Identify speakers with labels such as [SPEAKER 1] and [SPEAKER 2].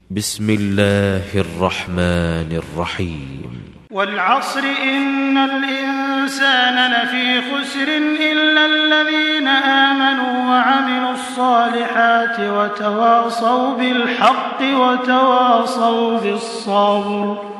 [SPEAKER 1] بسم الله الرحمن الرحيم
[SPEAKER 2] والعصر إن الإنسان لفي خسر إلا الذين آمنوا وعملوا الصالحات وتواصوا بالحق وتواصوا بالصبر.